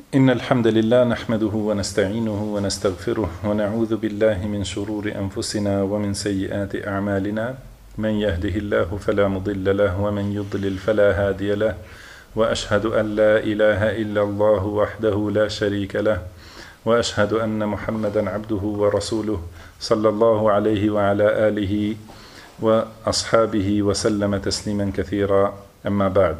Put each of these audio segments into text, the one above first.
إن الحمد لله نحمده ونستعينه ونستغفره ونعوذ بالله من شرور أنفسنا ومن سيئات أعمالنا من يهده الله فلا مضل له ومن يضلل فلا هادي له وأشهد أن لا إله إلا الله وحده لا شريك له وأشهد أن محمدا عبده ورسوله صلى الله عليه وعلى آله وأصحابه وسلم تسليما كثيرا أما بعد.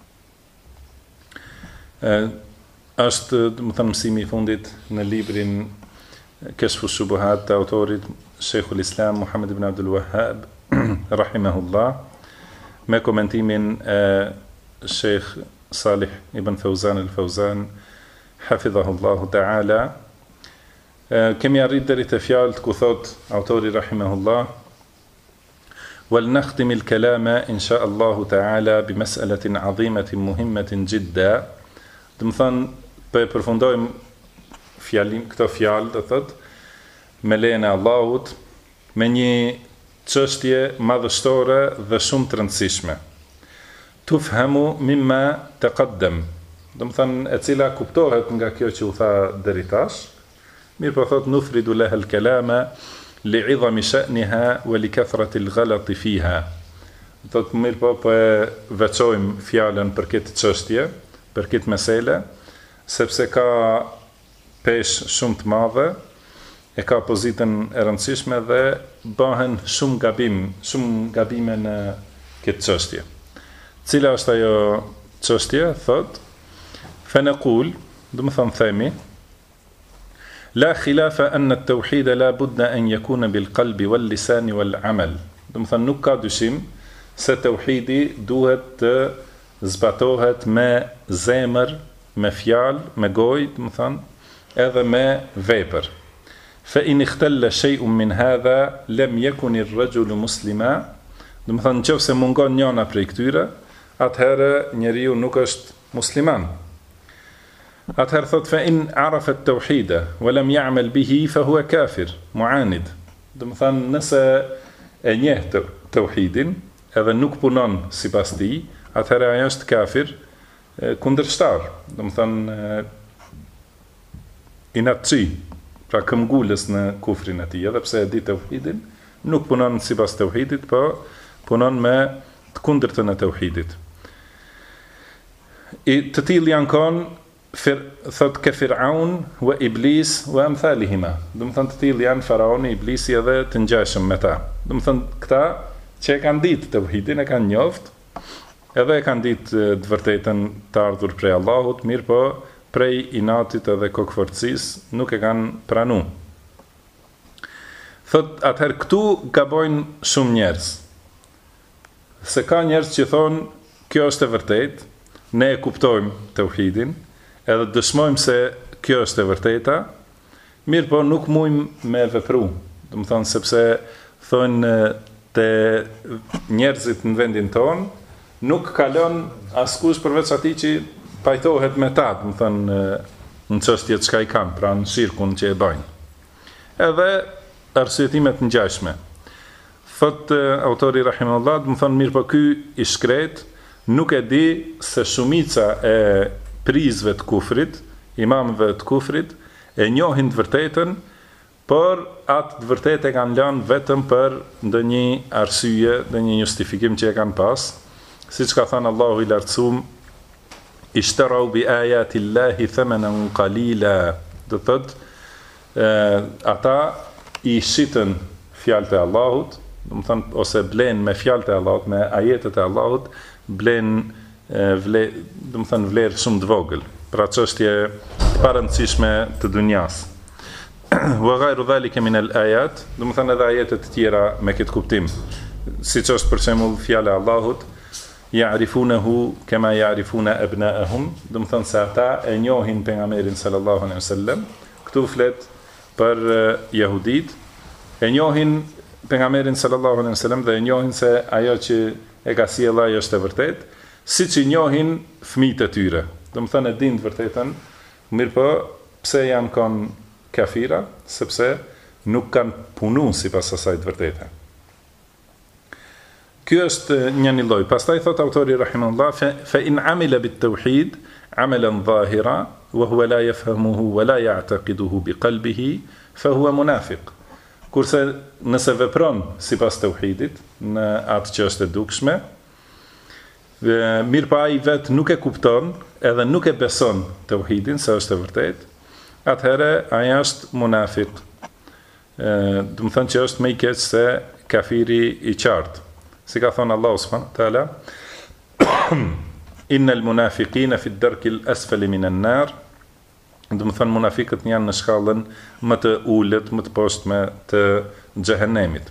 Është, më thënë, mësimi I fundit në librin Keshfu Shubuhat të autorit Sheikhul Islam Muhammed ibn Abdul Wahhab rahimahullah, me komentimin e Sheikh Salih ibn Fawzan al-Fawzan hafidhahullahu ta'ala. Kemi arrit deri te fjalët ku thot autori rahimahullah: "Wal nakhtim al-kalama insha Allah ta'ala bi mas'alatin 'azimatin muhimmatin jidda." Do të thënë, po e përfundojmë këto fjalë, do thot, me lejen e Allahut, me një çështje madhështore dhe shumë të rëndësishme. Tufhamu mimma taqaddam. Do të thënë, e cila kuptohet nga kjo që u tha deri tash. Mirë po thot nufridu laha al-kalama li'idhami sha'niha wa li kathrati al-ghalati fiha. Do të mirë po e veçojmë fjalën për këtë çështje, për këtë mesele, sepse ka peshë shumë të madhe, e ka pozitën e rëndësishme dhe bëhen shumë gabime në këtë çështje. Cila është ajo çështje? Thot, fanaqul, do të thonë themi, la khilafa anna at-tauhid la budda an yakuna bil qalbi wal lisan wal amal. Do të thonë nuk ka dyshim se tauhidi duhet të zbatohet me zemër, me fjalë, me gojë, do të thonë, edhe me vepër. Fa in ikhtalla shay'un min hadha lam yakun ar-rajulu muslima. Do të thonë, nëse mungon njëna prej këtyre, atëherë njeriu nuk është musliman. Atëherë thot fa in arafa at-tauhida wa lam ya'mal bihi fa huwa kafir, mu'anid. Do të thonë, nëse e njeh tauhidin edhe nuk punon sipas tij, atëherë ajo është kafir, kundërshtar, do të thonë inatçi, pra këmbgulës në kufrin e tij, edhe pse e di tauhidin, nuk punon sipas tauhidit, po punon me të kundërtën e tauhidit. I të tillë janë kon thot ke Firaun wa Iblis wa amthalihima. Do të thonë të tillë janë Faraoni, Iblisi edhe të ngjashëm me ta. Do të thonë këta që e kanë ditë tauhidin, e kanë njoft, edhe e kanë ditë të vërtetën të ardhur prej Allahut, mirë po prej inatit edhe kokëforcisë nuk e kanë pranu. Thot, atëherë këtu gabojnë shumë njerëz. Se ka njerëz që thonë, kjo është e vërtetë, ne e kuptojmë tauhidin, edhe dëshmojmë se kjo është e vërteta, mirë po nuk mujmë me vepru. Do të thonë, sepse thonë te njerëzit në vendin tonë, nuk kalon askush përveç atij që pajtohet me ta, do të thonë në çështjet që i kanë, pra në shirkun që e bajnë. Edhe arsyetimet të ngjashme. Thot autori rahimahullah, do të thonë mirë po ky I shkret nuk e di se shumica e prizve të kufrit, imamëve të kufrit, e njohin të vërtetën, por atë të vërtetë e kanë lënë vetëm për ndonjë arsye, ndonjë justifikim që e kanë pas. Siç ka thënë Allahu I lartësuar, ishtarau bi ayati Allahi thamanan qalila. Do thot, ata I shitën fjalët e Allahut, do të thonë ose blen me fjalët e Allahut, me ajetet e Allahut, blen do të thonë vlerë shumë të vogël, pra çështje të parëndësishme të dunjas. Wa ghayru dhalika min al-ayat, do të thonë edhe ajete të tjera me këtë kuptim. Siç është për shembull fjala e Allahut, ya'rifunahu kama ya'rifuna abna'ahum, do të thonë se ata e njohin pejgamberin sallallahu alaihi wasallam. Këtu flet për jehudit, e njohin pejgamberin sallallahu alaihi wasallam dhe e njohin se ajo që e ka sjellë ai është e vërtetë, siç I njohin fëmijët e tyre. Do të thonë e dinë të vërtetën, mirë po pse janë kon kafira, sepse nuk kanë punuar sipas asaj të vërtetë. Ky është një lloj. Pastaj thot autori rahimahullah, fa in amila bit tauhid amalan zahira, wa huwa la yafhamuhu wa la ya'taqiduhu bi qalbihi fa huwa munafiq. Kurse nëse vepron sipas tauhidit në atë që është e dukshme, mirë pa ai vet nuk e kupton edhe nuk e beson tauhidin se është e vërtet, atëherë ai është munafik. Do të thonë që është më i keq se kafiri i qartë. Si ka thënë Allahu subhanahu wa taala, innal munafiqina fi ad-darki al-asfali min an-nar. Do të thonë munafiqët janë në shkallën më të ulët, më të poshtme të xhehenemit.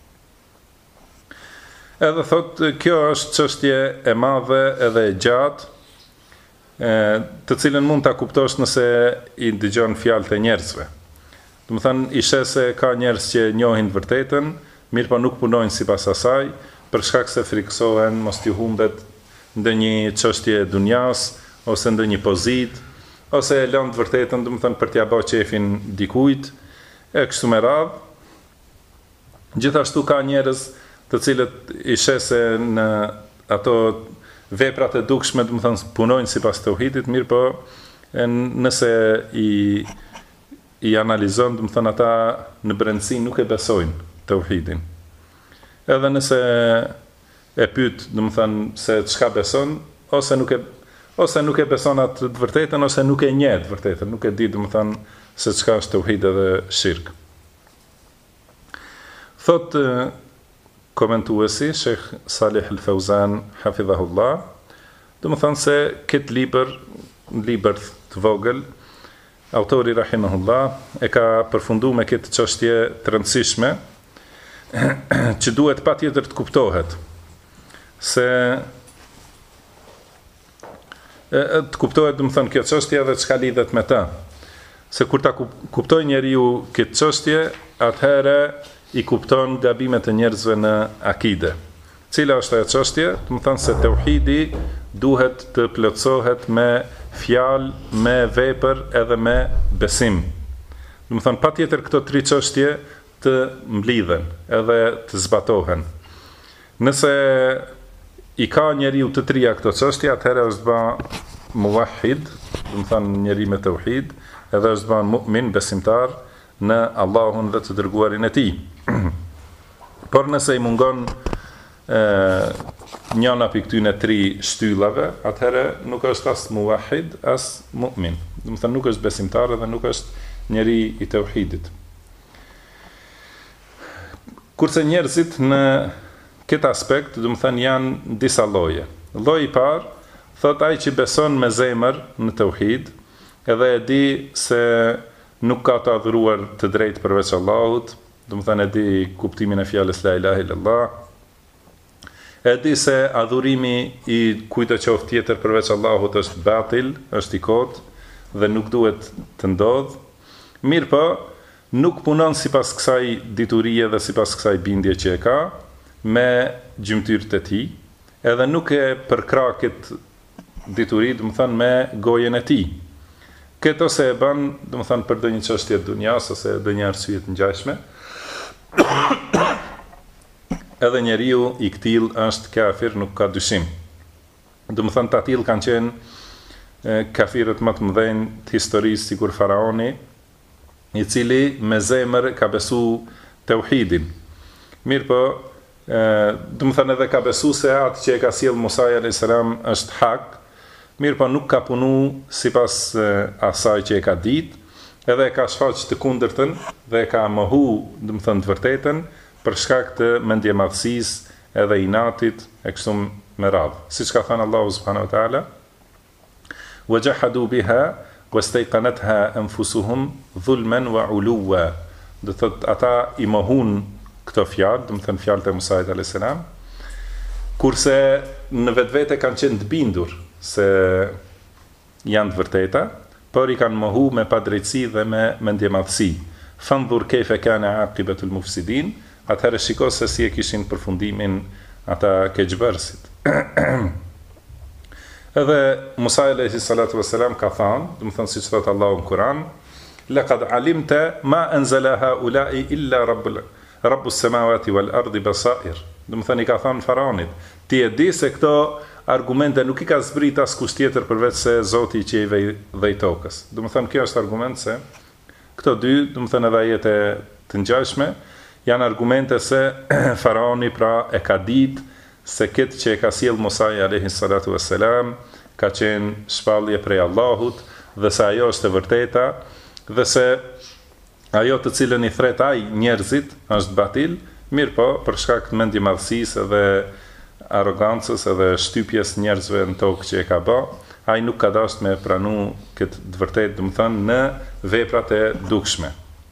Edhe thot, kjo është çështje e madhe edhe e gjatë, të cilën mund ta kuptosh nëse i dëgjon fjalët e njerëzve. Do të thënë, i sheh se ka njerëz që njohin vërtetën, mirë po nuk punojnë sipas asaj, për shkak se friksohen mos t'i humbet ndonjë çështje e dunjas ose ndonjë pozitë, ose e lënë të vërtetën, do të thënë për t'ia bërë qefin dikujt, e kështu me radhë. Gjithashtu ka njerëz të cilët i sheh se në ato veprat e dukshme, do të thënë punojnë sipas tauhidit, mirë po nëse i analizon, do të thënë ata në brendësi nuk e besojnë tauhidin. Edhe nëse e pyet, do të thënë se çka beson, ose nuk e beson atë të vërtetën, ose nuk e njeh të vërtetën, nuk e di, do të thënë se çka është tauhid edhe shirk. Thot komentuesi Sheikh Salih Al-Fawzan hafidhahullah, do të thënë se këtë libër të vogël, autori rahimahullah e ka përfunduar me këtë çështje të rëndësishme që duhet patjetër të kuptohet, se të kuptohet, do të thënë, kjo çështje dhe çka lidhet me ta. Se kur ta kuptoj njeriu këtë çështje, atëherë i kupton gabimet e njerëzve në akide. Cila është ajo çështje? Do të thënë se tauhidi duhet të plotësohet me fjalë, me vepër edhe me besim. Do të thënë patjetër këto tri çështje të mblidhen edhe të zbatohen. Nëse i ka njeriu të trija këto çështje, atëherë është bë muwahhid, do të thënë njeri me tauhid, edhe është bë mu'min, besimtar në Allahun dhe të dërguarin e tij. Por nëse i mungon njëna për këtyne tri shtyllave, atëherë nuk është as muwahhid, as mu'min. Do të thënë nuk është besimtar dhe nuk është njeri i tauhidit. Kurse njerëzit në këtë aspekt, do të thënë janë disa lloje. Lloji i parë, thot ai që beson me zemër në tauhid, edhe e di se nuk ka të adhuruar të drejtë përveç Allahut, do të thënë e di kuptimin e fjalës la ilaha illallah, e di se adhurimi i kujt qoftë tjetër përveç Allahut është batil, është i kotë dhe nuk duhet të ndodhë. Mirë po, nuk punon sipas kësaj diturie dhe sipas kësaj bindje që e ka, me gjymtyrët e tij, edhe nuk e përkra këtë dituri, do të thënë me gojen e tij. Këtë ose e bën, do të thënë për ndonjë çështje të dunjas ose ndonjë arsye të ngjashme. Edhe njeriu i këtill është kafir, nuk ka dyshim. Do të thënë të atill kanë qenë kafirët më të mëdhenj të historisë, sikur faraoni, i cili me zemër ka besu tauhidin. Mirë po, do të thënë edhe ka besu se atë që e ka sjell Musa alayhis salam është hak, mirë po nuk ka punu sipas asaj që e ka ditë, edhe e ka shfaq të kundërtën dhe e ka mohu, do të thënë të vërtetën, për shkak të mendjemadhësisë edhe inatit e kështu me radhë. Siç ka thënë Allahu subhanahu wa taala, wajahadu biha wastayqanatha anfusuhum dhulman wa uluwa. Do thotë ata i mohun këto fjalë, do të thënë fjalët e Musa alayhis salam, kurse në vetvete kanë qenë të bindur se janë të vërteta, por i kanë mohu me padrejtësi dhe me mendjemadhësi. Fandhur kayfa kana aqibatul mufsidin, atëherë shiko se si e kishin përfundimin ata keqbërësit. Edhe Musa alayhi salatu wassalam ka thënë, do të thënë siç thot Allahu në Kur'an, laqad alimta ma anzala haula'i illa rabbus samawati wal ardi basair. Do të thënë i ka thënë faraonit, ti e di se këto argumente nuk i ka zbrit askush tjetër përveç se Zoti i qiejve dhe i tokës. Do të thënë kjo është argument se këto dy, do të thënë edhe ajete të ngjashme, janë argumente se faraoni pra e ka ditë se këtë që e ka sjell Musa alayhi salatu wassalam ka qenë shpallje prej Allahut dhe se ajo është e vërteta dhe se ajo të cilën i thret ai njerëzit është batil, mirë po për shkak të mendjemadhësisë dhe arrogancës edhe shtypjes njerëzve në tokë që e ka bë, ai nuk ka dashur me pranu këtë të vërtetë, do të thënë në veprat e dukshme.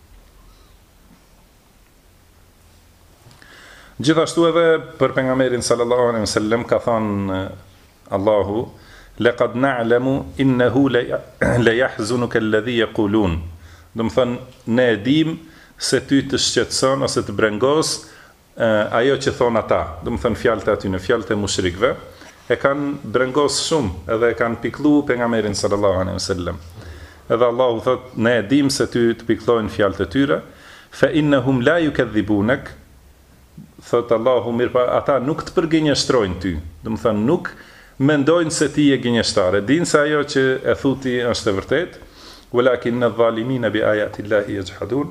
Gjithashtu edhe për pejgamberin sallallahu alaihi wasallam ka thënë Allahu laqad na'lamu innahu la yahzunuka alladhi yaqulun. Do të thënë ne e dim se ty të shqetëson ose të brengos ajo që thon ata. Do të thënë fjalët e aty në fjalët e mushrikëve e kanë brengos shumë edhe e kanë pikëllu pejgamberin sallallahu alaihi wasallam. Edhe Allahu thot ne e dim se ty të pikëllojnë fjalët e tyre fa innahum la yukadhibunak. Thot Allahu mirë pa ata nuk të përgënjeshtrojnë ty. Do të thënë nuk mendojnë se ti je gënjeshtare. Dinë se ajo që e thuti është e vërtetë. Walakin adh-dhalimina bi ayati llahi yajhadun.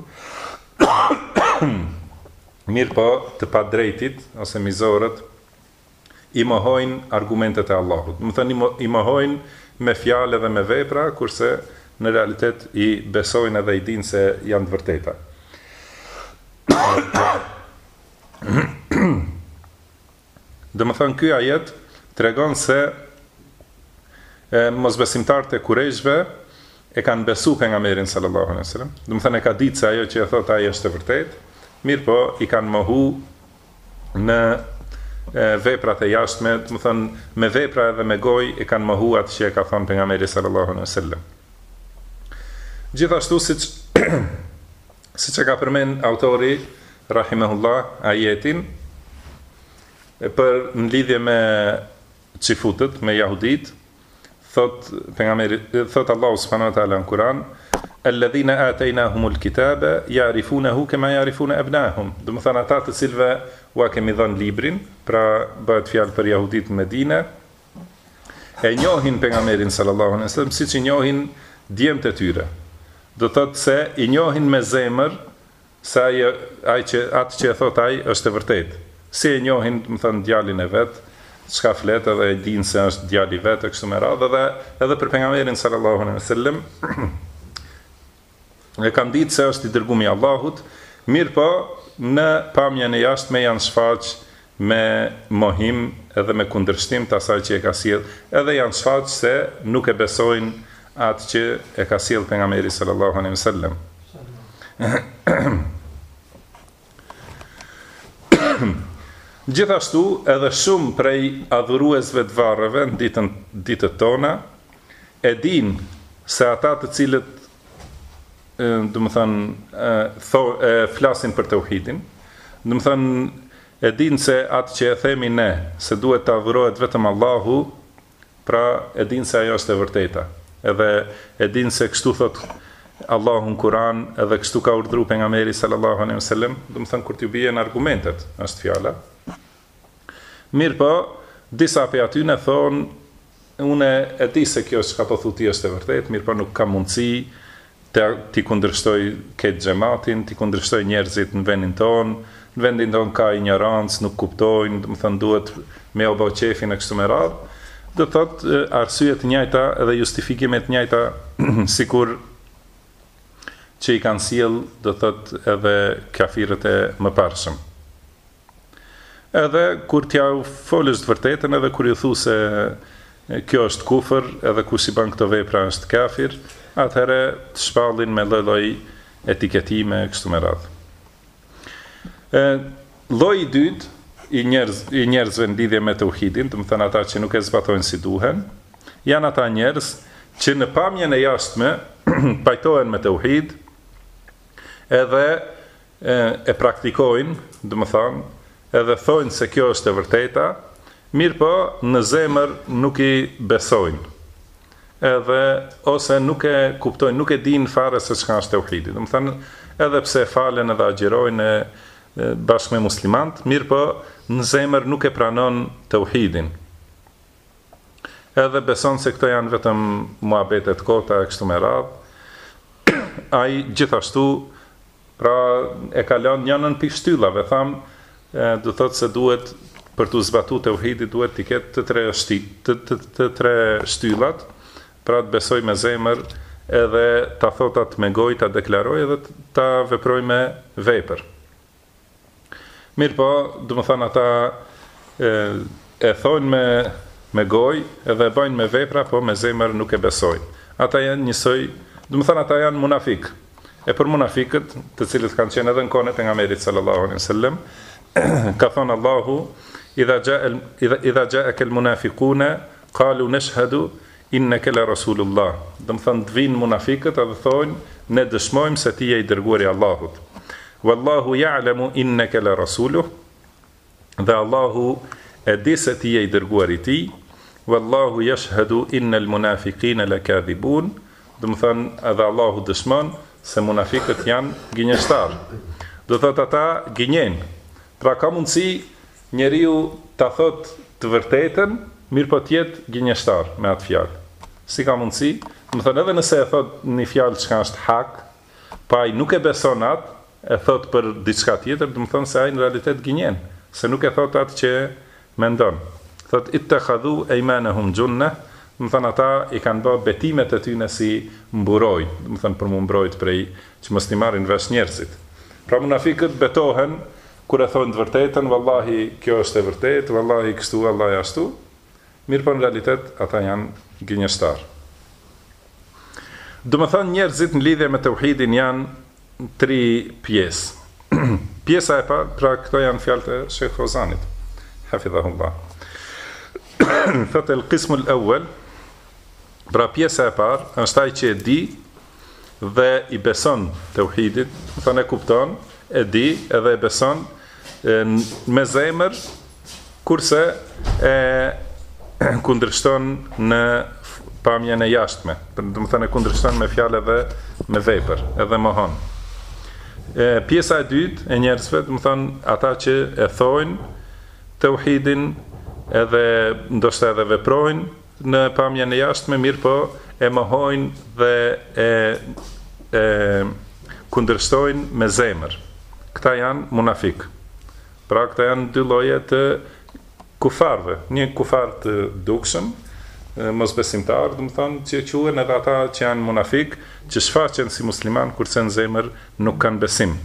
Mirë po të padrejtit ose mizorët i mohojnë argumentet e Allahut. Do të thënë i mohojnë me fjalë dhe me vepra, kurse në realitet i besojnë edhe i dinë se janë të vërteta. Dhe më thënë, ky ajet tregon se mosbesimtarët e Kurejshve e kanë besu pejgamberin sallallahu alaihi wasallam. Dhe më thënë, e ka ditë se ajo që e thot ai është e vërtetë, mirë po i kanë mohu në veprat e jashtme, dhe më thënë, me vepra edhe me gojë i kanë mohu atë që e ka thënë pejgamberi sallallahu alaihi wasallam. Gjithashtu siç e ka përmend autori rahimahullah ajetin për në lidhje me çifutët, me jahudit, thot Allahu subhanahu wa taala në Kur'an alladhina ataynahumul kitaba ya'rifunahu kama ya'rifuna abna'ahum. Do të thënë ata të cilëve ua kemi dhënë librin, pra bëhet fjalë për jahudit në Medinë, e njohin pejgamberin sallallahu alaihi wasallam siç i njohin djemtë e tyre. Do thotë se i njohin me zemër se atë që e thot ai është e vërtetë. Si e njohin, më thënë, djalin e vet, çka flet edhe e dinë se është djali i vet e kështu me radhë, dhe edhe për pejgamberin sallallahu alaihi wasallam e kanë ditë se është i dërguari i Allahut, mirë po në pamjen e jashtme janë shfaq me mohim edhe me kundërshtim të asaj që e ka sjell, edhe janë shfaq se nuk e besojnë atë që e ka sjell pejgamberi sallallahu alaihi wasallam. Gjithashtu edhe shumë prej adhuruesve të varreve në ditët tona e din se ata të cilët do të thënë flasin për tauhidin, do të thënë e din se atë që e themi ne se duhet të adhurohet vetëm Allahu, pra e din se ajo është e vërteta. Edhe e din se kështu thot Allahu në Kur'an, edhe kështu ka urdhëruar pejgamberi sallallahu alaihi wasallam, do të thënë kur t'ju bien argumentet, është fjala. Mirë po, disa për aty në thonë, une e di se kjo që ka po thuti është e vërtet, mirë po nuk ka mundësi t'i kundërshtoj këtë gjematin, t'i kundërshtoj njerëzit në vendin tonë, në vendin tonë ka ignorancë, nuk kuptojnë, dhe më thënë duhet me obo qefin e kështu me radhë, dhe thot arsyet njajta edhe justifikimet njajta sikur që i kanë sjell, dhe thot edhe kafirët e mëparshëm. Edhe kur t'ja folësh të vërtetën, edhe kur ju thu se kjo është kufër, edhe kush i bën këto vepra është kafir, atëherë të shpallin me lloj etiketime kështu me radhë. Lloji i dytë i njerëzve në lidhje me tauhidin, do të thënë ata që nuk e zbatojnë si duhen, janë ata njerëz që në pamjen e jashtme pajtohen me tauhid, edhe e praktikojnë, do të thënë edhe thojnë se kjo është e vërteta, mirë po në zemër nuk i besojnë, edhe ose nuk e kuptojnë, nuk e dinë fare se çka është tauhidi. Do të thënë, edhe pse falen edhe agjirojnë bashkë me muslimant, mirë po në zemër nuk e pranon tauhidin. edhe beson se këto janë vetëm muhabetet kota e kështu me radhë, ai gjithashtu pra e ka lënë njënën pikë shtyllave, do thotë se duhet për të zbatuar tauhidin duhet të ketë të tre shtyllat, pra të besoj me zemër, edhe ta thotat me gojë, ta deklaroj edhe ta veproj me vepër. Mirë po, do të thonë ata e thonë me gojë edhe e bëjnë me vepra, po me zemër nuk e besojnë. Ata janë njësoj, do të thonë ata janë munafik. E për munafikët, të cilët kanë qenë edhe në kohën e pejgamberit sallallahu alaihi wasallam, ka thonë Allahu: idha ja'aka al-munafiquna qalu nashhadu innaka la rasulullah. Do të thonë të vinë munafikët edhe thonë ne dëshmojmë se ti je i dërguari i Allahut. Wallahu ya'lamu innaka la rasuluh. Dhe Allahu e di se ti je i dërguari i tij. Wallahu yashhadu innal munafiqina lakadhibun. Do të thonë edhe Allahu dëshmon se munafikët janë gënjeshtar. Do thotë ata gënjejnë. Pra ka mundësi njeriu ta thot të vërtetën, mirë po tjetë gënjeshtar me atë fjalë. Si ka mundësi? Më thënë edhe nëse e thot një fjalë që është hak, pa ai nuk e beson atë, e thot për diçka tjetër, do të thonë se ai në realitet gënjen, se nuk e thot atë që mendon. Thot ittakhadhu aymanahum junna, do të thonë ata i kanë bërë betimet e tyre si mburoj, do të thonë për mu mbrojt prej që mos t'i marrin vesh njerëzit. Pra munafikët betohen kur e thonë të vërtetën, vallahi kjo është e vërtetë, vallahi kështu, vallahi ashtu, mirë po në realitet ata janë gënjeshtar. Do të thonë njerëzit në lidhje me tauhidin janë tri pjesë. Pjesa e parë, pra këto janë fjalët e Sheikh Fawzanit, hafidhahullah. Thotë el-qismu al-awwal, pra pjesa e parë është ai që e di dhe i beson tauhidit, do të thonë e kupton, e di edhe e beson me zemër, kurse e kundërshton në pamjen e jashtme, do të thënë e kundërshton me fjalë dhe me vepër, edhe mohon. Pjesa e dytë e njerëzve, do të thënë ata që e thojnë tauhidin edhe ndoshta edhe veprojnë në pamjen e jashtme, mirë po e mohojnë dhe e kundërshtojnë me zemër. Këta janë munafik. Pra këta janë dy lloje të kufarve. Një kufar të dukshëm, mosbesimtar, do të thonë që quhen edhe ata që janë munafik, që shfaqen si musliman kurse në zemër nuk kanë besim.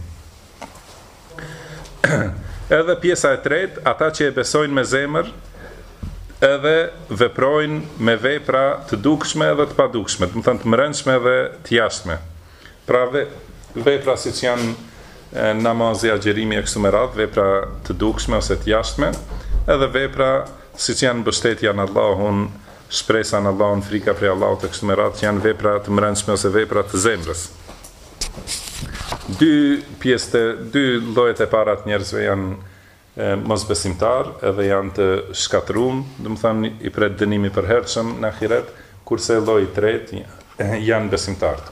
Edhe pjesa e tretë, ata që e besojnë me zemër, edhe veprojnë me vepra të dukshme edhe të padukshme, do të thonë të mbrëmshme dhe të jashtme. Pra vepra siç janë namazi, agjerimi e kështu me radhë, vepra të dukshme ose të jashtme, edhe vepra siç janë mbështetja në Allahun, shpresa në Allahun, frika prej Allahut e kështu me radhë, që janë vepra të mbrëmshme ose vepra të zemrës. Dy llojet e para të njerëzve janë mosbesimtar, edhe janë të shkatëruar, do të thonë i pret dënimi për hershëm në ahiret, kurse lloji i tretë janë besimtarë.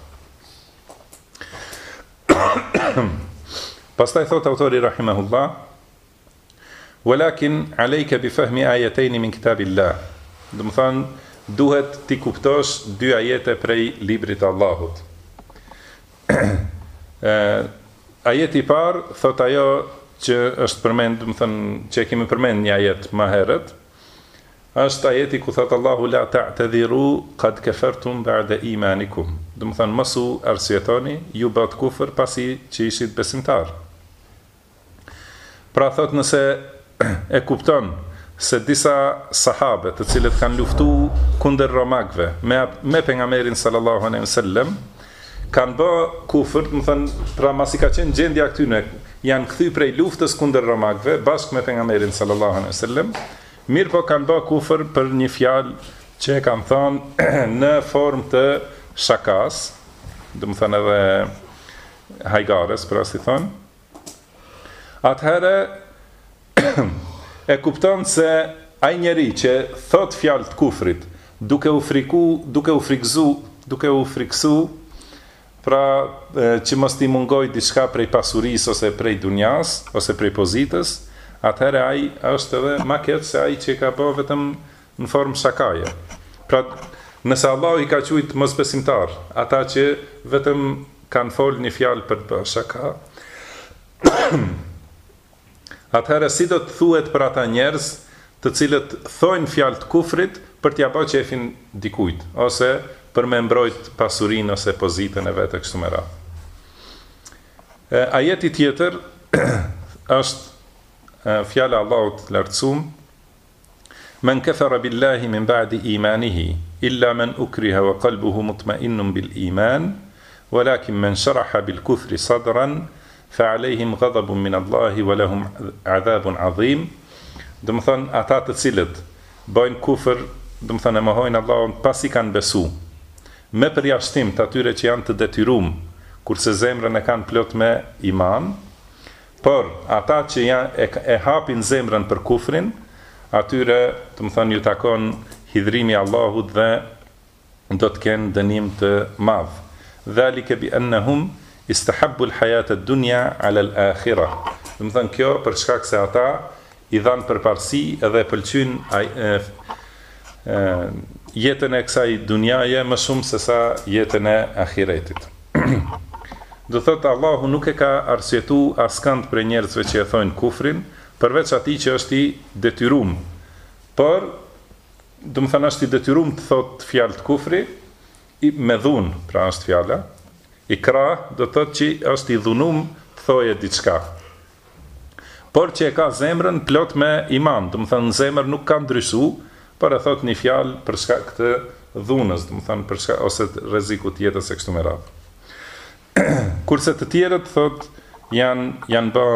Pastaj thot autori rahimahullah: "Walakin alayka bi fahmi ayatayn min kitabillah." Do të thonë duhet ti kuptosh dy ajete prej librit të Allahut. Ajeti i parë thot ajo që është përmend, do të thonë që kemi përmend një ajet më herët, është ajeti ku thot Allahu la ta'tadhiru qad kafartum ba'da imanikum. Do të thonë mos u arsyetoni, ju bët kufër pasi që ishit besimtar. Pra thot nëse e kupton se disa sahabe të cilët kanë luftuar kundër romakëve me pejgamberin sallallahu alaihi wasallam kanë bë kufër, do të thonë pra masi ka qenë gjendja këtyre, janë kthy prej luftës kundër romakëve bashkë me pejgamberin sallallahu alaihi wasallam, mirë po kanë bë kufër për një fjalë që e kanë thënë në formë të shakas, do të thonë edhe hajgares, pra si thonë. Atëherë e kupton se ai njeri që thot fjalë të kufrit, duke u friksu, pra që mos t'i mungoj diçka prej pasurisë ose prej dunjas ose prej pozitës, atëherë ai është edhe më keq se ai që ka bërë vetëm në formë shakaje. Pra, nëse Allah I ka quajt mosbesimtar, ata që vetëm kanë folë një fjalë për të bërë shaka, atëherë si do të thuhet për ata njerëz të cilët thojnë fjalë të kufrit për t'ia bërë qefin dikujt, ose për me mbrojt pasurinë ose pozitën e vetë kështu me radhë. Ajeti tjetër është fjala Allahut lartësuar: Men kafara billahi min ba'di imanihi illa man ukriha wa qalbuhu mutma'innun bil iman walakin man sharaha bil kufri sadran fa alayhim ghadabun min Allahi wa lahum adhabun adhim. Do të thonë ata të cilët bëjnë kufër, do të thonë e mohojnë Allahun pasi kanë besu, me përjashtim të atyre që janë të detyruar, kurse zemrën e kanë plot me iman, por ata që janë e hapin zemrën për kufrin, atyre, do të thonë, ju takon hidhrimi i Allahut dhe do të kenë dënim të madh. Dhalika bi annahum istahabbu al-hayata ad-dunya 'ala al-akhirah. Do të thonë kjo për shkak se ata I dhanë përparësi edhe pëlqyjnë jetën e kësaj dunjaje më shumë se sa jetën e ahiretit. Do thotë Allahu nuk e ka arsyetuar askënd për njerëzve që e thojnë kufrin, përveç atij që është I detyruar. Por, do të thënë është I detyruar të thotë fjalë të kufri, me dhunë, pra është fjala. Ikra do thotë që është I dhunuar të thojë diçka. Por që e ka zemrën plot me iman, do të thënë zemër nuk ka ndryshuar, por e thot një fjalë për shkak të dhunës, do të thënë për shkak ose të rrezikut të jetës së kështu me radhë. Kurse të tjerët thot janë bë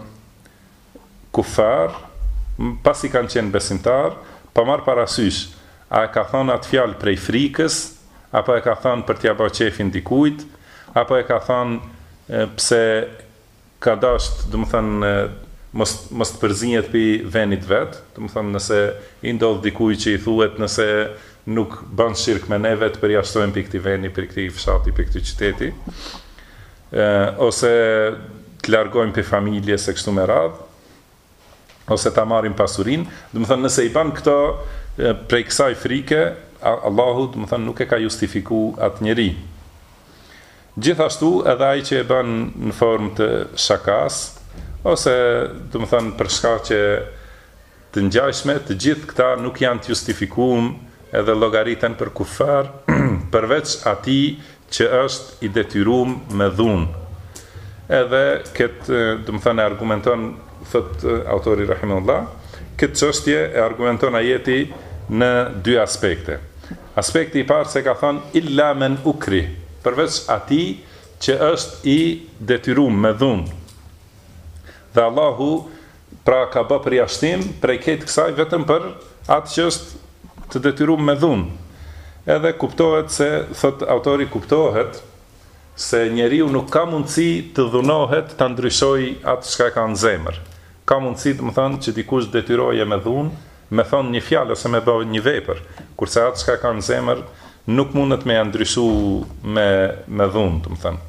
kufar, pasi kanë qenë besimtar, pa marr parasysh, a e ka thënë atë fjalë prej frikës, apo e ka thënë për t'ia bërë qefin dikujt, apo e ka thënë pse ka dashur, do të thënë mos të përzinjet për venit vet, do të thënë nëse I ndodh dikujt që I thuhet nëse nuk bën shirk me neve të përjashtojmë për këtij veni, për këtij fshati, për këtij qyteti, ose të largojmë për familjes e kështu me radhë, ose ta marrim pasurinë, do të thënë nëse I bën këto prej kësaj frike, Allahu do të thënë nuk e ka justifikuar atë njeri. Gjithashtu edhe ai që e bën në formë të shakas, ose do të thënë për shkaqe të ngjashme, të gjithë këta nuk janë të justifikuar edhe llogariten për kufar, përveç atij që është I detyruar me dhunë. Edhe këtë, do të thënë argumenton, thot autori rahimahullah, këtë çështje e argumenton ajeti në dy aspekte. Aspekti I parë se ka thënë illa men ukri, përveç atij që është I detyruar me dhunë. Dhe Allahu pra ka bë përjashtim prej këtë kësaj vetëm për atë që është të detyruar me dhunë. Edhe kuptohet se, thot autori, kuptohet se njeriu nuk ka mundësi të dhunohet ta ndryshojë atë çka ka në zemër. Ka mundësi, do të thonë, që dikush detyroje me dhunë, me thonë një fjalë ose me bëj një vepër, kurse atë çka ka në zemër nuk mundet me ja ndryshu me dhunë, do të thonë.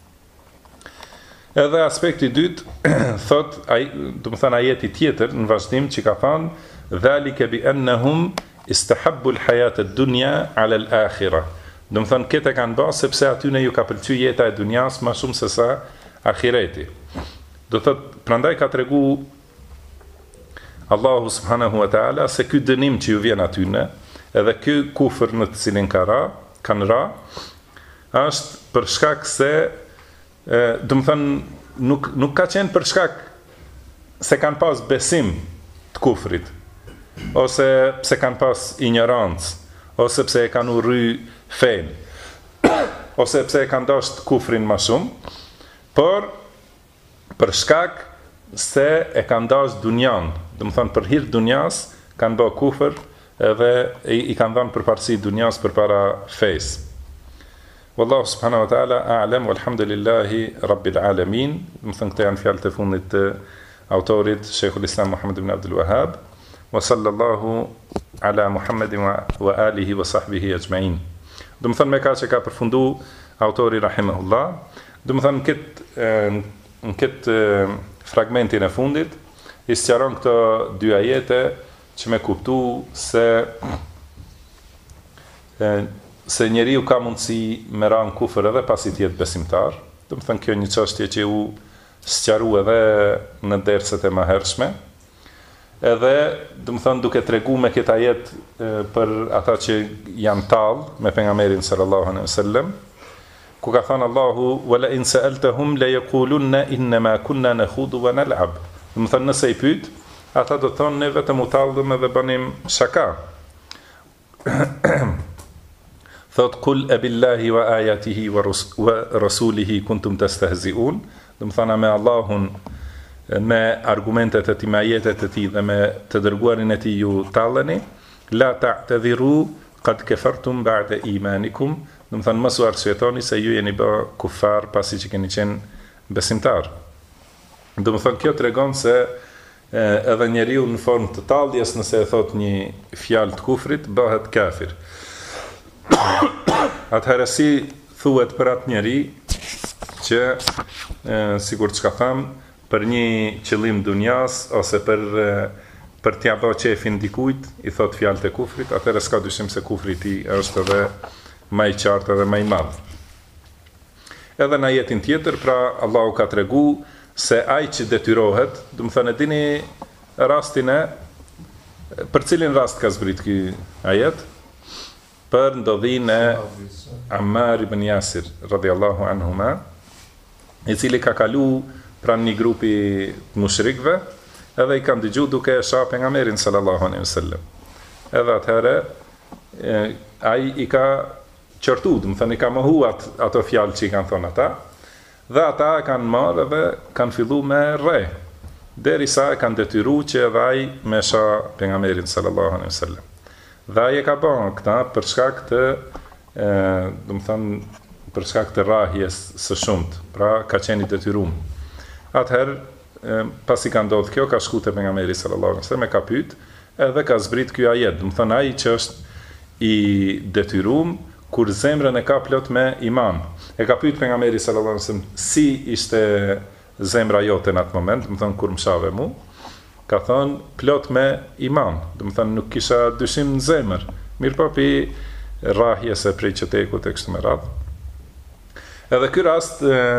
Edhe aspekti I dytë, thot, do të thënë ajeti tjetër në vazhdim që ka thënë dhalika bi annahum istahabbu al-hayata ad-dunya 'ala al-akhirah. Do të thënë këtë kanë bërë sepse atyne ju ka pëlqyer jeta e dunjas më shumë se sa ahireti. Do thot, prandaj ka tregu Allahu subhanahu wa taala se ky dënim që ju vjen atyne, edhe ky kufër në të cilin kanë ra, është për shkak se do të thënë nuk ka qenë për shkak se kanë pas besim të kufrit, ose pse kanë pas ignorancë, ose pse e kanë urry fen, ose pse e kanë dashur kufrin më shumë, por për shkak se e kanë dashur dunjan, do të thënë për hir të dunjas kanë bë kufër edhe I kanë dhënë përparësi dunjas përpara fesë. Wallahu subhanahu wa ta'ala a'lam walhamdulillahi rabbil alamin. Më thënë këto janë fjalët e fundit të autorit Sheikhul Islam Muhammad ibn Abdul Wahhab, wa sallallahu ala Muhammadin wa alihi wa sahbihi ajma'in. Do të thënë me kaq që ka përfundu autori rahimahullah. Do të thënë në këtë fragmentin e fundit I sqaron këto dy ajete që me kuptu se se njeriu ka mundësi me ra në kufër edhe pasi të jetë besimtar. Do të thënë kjo një çështje që u sqaru edhe në derset e mëhershme. Edhe, do të thënë duke tregu me këtë ajet për ata që janë tallë me pejgamberin sallallahu alaihi wasallam, ku ka thënë Allahu wala in sa'altahum la yaqulunna inna ma kunna nakhudu wa nal'ab. Do të thënë nëse i pyet, ata do të thonë ne vetëm u tallëm dhe bënim shaka. Thot kul e billahi wa ajatihi wa rasulihi kuntum tastehziun. Do të thënë me Allahun, me argumentet e tij, me ajetet e tij dhe me të dërguarin e tij ju talleni, la ta'tadhiru qad kafartum ba'da imanikum. Do të thënë mos u arsyetoni se ju jeni bë kufar pasi që keni qenë besimtar. Do të thënë kjo tregon se edhe njeriu në formë të talljes nëse e thot një fjalë të kufrit bëhet kafir. Atëherë si thuhet për atë njeri që sikur çka tham për një qëllim dunjas ose për t'ia bërë qefin dikujt i thot fjalë të kufrit, atëherë s'ka dyshim se kufri i tij është edhe më i qartë edhe më i madh. Edhe në ajetin tjetër, pra Allahu ka tregu se ai që detyrohet, do të thënë e dini rastin e për cilin rast ka zbrit ky ajet? Për ndodhinë e Ammar ibn Yasir radhiyallahu anhuma, i cili ka kalu pranë një grupi mushrikëve, edhe i kanë dëgjuar duke e shah pejgamberin sallallahu alaihi wasallam. Edhe atëherë ai i ka qortu, do të thënë i ka mohu ato fjalë që i kanë thonë ata, dhe ata e kanë marrë dhe kanë filluar me rre, derisa e kanë detyruar që edhe ai me shah pejgamberin sallallahu alaihi wasallam. Dhe ai e ka bën këta për shkak të, do të thënë, për shkak të rrahjes së shumt, pra ka qenë i detyruar. Atëherë, pasi ka ndodhur kjo, ka shkuar te pejgamberi sallallahu alaihi wasallam, e ka pyet, edhe ka zbrit ky ajet, do të thënë ai që është i detyruar kur zemrën e ka plot me iman. E ka pyet pejgamberi sallallahu alaihi wasallam si ishte zemra jote në atë moment, do të thënë kur më shave mu. Ka thonë plot me iman, do të thënë nuk kisha dyshim në zemër, mirë po pi rrahjes e prej qëtekut e kështu me radhë. Edhe ky rast,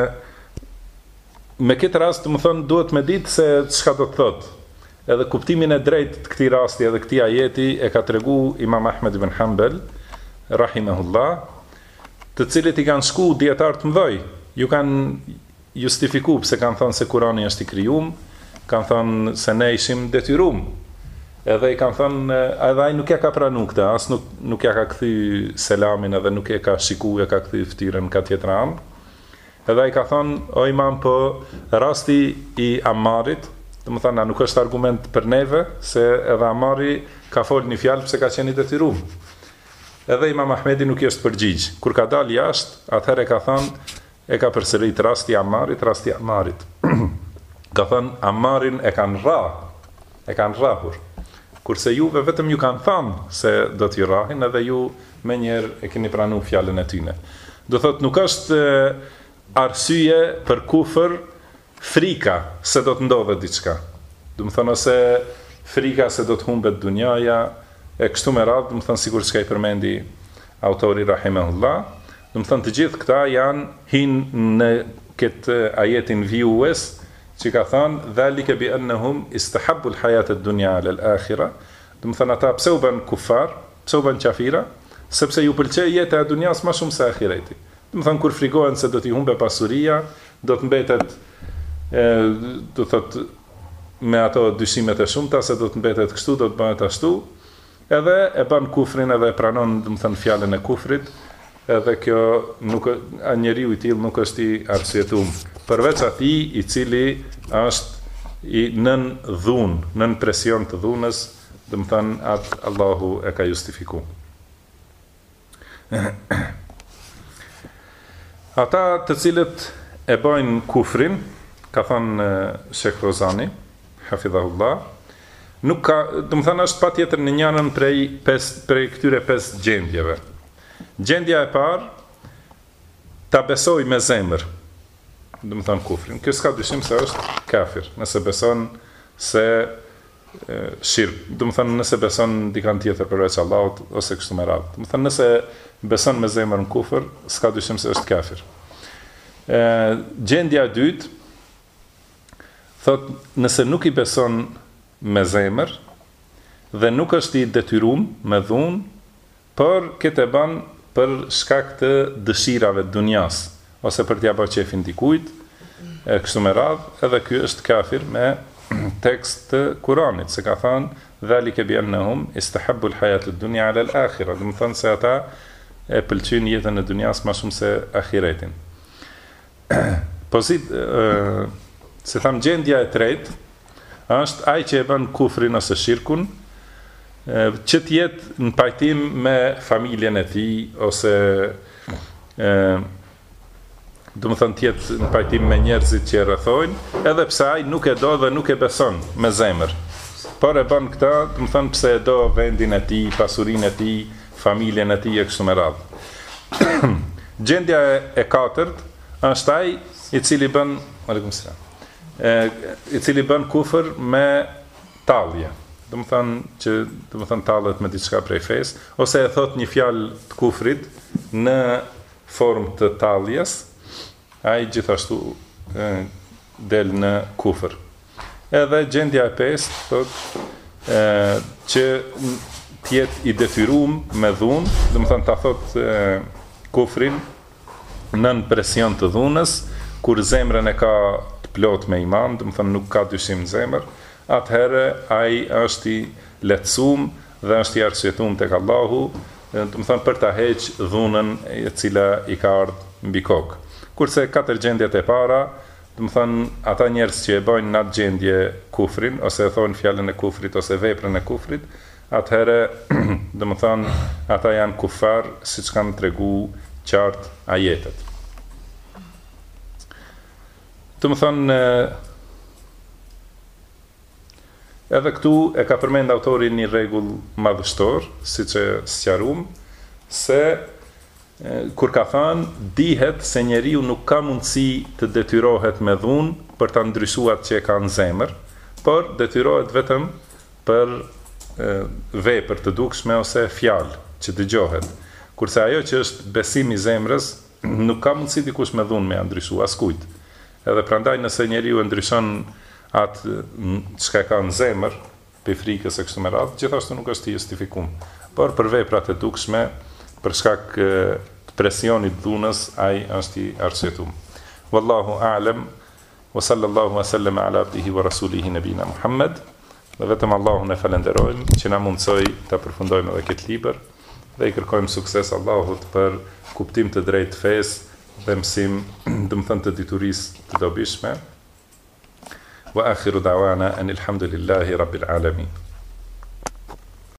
me këtë rast, do të thënë duhet me ditë se çka do të thotë. Edhe kuptimin e drejtë të këtij rasti edhe këtij ajeti e ka tregu Imam Ahmed ibn Hanbal, rahimahullah, të cilët i kanë shku dietar të mëdhej, ju kanë justifikuar pse kanë thënë se Kurani është i krijuar, kanë thënë se ne ishim detyruar. Edhe i kanë thënë, edhe ai nuk ja ka pranuar këtë, as nuk ja ka kthy selamin, edhe nuk e ka shikuar, e ka kthy fytyrën ka tjetër anë. Edhe ai ka thënë, o imam, po rasti i Ammarit, do të thënë, nuk është argument për neve, se edhe Ammari ka folë një fjalë pse ka qenë i detyruar. Edhe Imam Ahmedi nuk i është përgjigj. Kur ka dalë jashtë, atëherë ka thënë, e ka përsërit rasti i Ammarit. Ka thënë, Ammarin e kanë rrahur. Kurse juve vetëm ju kanë thënë se do t'ju rrahin, edhe ju me njerë e keni pranuar fjalën e tyre. Do thotë nuk është arsye për kufër frika se do të ndodhe diçka. Do të thonë ose frika se do të humbet dunjaja, e kështu me radhë, do të thonë sikur çka i përmendi autori rahimahullah. Do të thonë të gjithë këta hinë në këtë ajetin vijues, që ka thënë dhalike bi annahum istahabbu al-hayat ad-dunya ala al-akhirah. Do të thënë ata pse u bën kufar, pse u bën kafira, sepse ju pëlqej jeta e dunjas më shumë se ahireti. Do të thënë kur frikohen se do t'i humbe pasuria, do të mbetet do thotë me ato dyshimet e shumta se do të mbetet kështu, do të bëhet ashtu, edhe e bën kufrin edhe e pranon, do të thënë fjalën e kufrit. Edhe kjo njeriu i tillë nuk është i arsyetuar, përveç atij i cili është i nën dhunë, nën presion të dhunës, do të thënë atë Allahu e ka justifikuar. Ata të cilët e bëjnë kufrin, ka thënë Sheikh Rozani, hafidhahullah, nuk ka, do të thënë është patjetër në njërin prej këtyre 5 gjendjeve. Gjendja e parë, ta besoj me zemër, do të thënë kufrin. Kjo s'ka dyshim se është kafir, nëse beson se shirk. Do të thënë nëse beson dikant tjetër përveç Allahut ose kështu me radhë. Do të thënë nëse beson me zemër në kufër, s'ka dyshim se është kafir. Gjendja e dytë thot nëse nuk i beson me zemër dhe nuk është i detyruar me dhunë, por këtë e bën për shkak të dëshirave të dunjas ose për t'ia bërë qefin dikujt, kështu me radhë, edhe ky është kafir me tekst të Kuranit, se ka thënë dhalike bi annahum istahabbu al-hayata ad-dunya 'ala al-akhirah, do të thonë se ata e pëlqejnë jetën e dunjas më shumë se ahiretin. Se tham gjendja e tretë është ai që e bën kufrin ose shirkun, që të jetë në pajtim me familjen e tij ose do të thënë të jetë në pajtim me njerëzit që e rrethojnë, edhe pse ai nuk e do dhe nuk e beson me zemër. Por e bën këtë, do të thënë pse e do vendin e tij, pasurinë e tij, familjen e tij e kështu me radhë. Gjendja e katërt është ai i cili bën, aleikum selam, i cili bën kufër me tallje. Do të thënë tallet me diçka prej fesë, ose e thot një fjalë të kufrit në formë të talljes, ai gjithashtu del në kufër. Edhe gjendja e pestë thot që të jetë i detyruar me dhunë, do të thënë ta thot kufrin nën presion të dhunës, kur zemrën e ka të plot me iman, do të thënë nuk ka dyshim në zemër, atëherë ai është i lehtësuar dhe është i arsyetuar tek Allahu, do të thënë për ta heqë dhunën e cila i ka ardhur mbi kokë. Kurse katër gjendjet e para, do të thënë ata njerëz që e bëjnë në atë gjendje kufrin ose e thonë fjalën e kufrit ose veprën e kufrit, atëherë do të thënë ata janë kufar, siç kanë treguar qartë ajetet. Do të thënë edhe këtu e ka përmend autori një rregull madhështor, siç e sqaruam, se kur ka thënë dihet se njeriu nuk ka mundësi të detyrohet me dhunë për ta ndryshuar që e ka në zemër, por detyrohet vetëm për vepër të dukshme ose fjalë që dëgjohet. Kurse ajo që është besimi i zemrës, nuk ka mundësi dikush me dhunë me ndryshuar askujt. Edhe prandaj nëse njeriu e ndryshon atë çka ka në zemër, për frikës e kështu me radhë, gjithashtu nuk është i justifikuar. Por për veprat e dukshme, për shkak të presionit dhunës, ai është i arsyetuar. Wallahu a'lam, wa sallallahu wa sallam ala abdihi wa rasulihi nabina Muhammad. Dhe vetëm Allahun e falenderojmë që na mundsoi ta përfundojmë edhe këtë libër dhe i kërkojmë sukses Allahut për kuptim të drejtë fesë dhe mësim, do të thënë të diturisë të dobishme. Wa akhiru da'wana anil hamdulillahi rabbil alamin.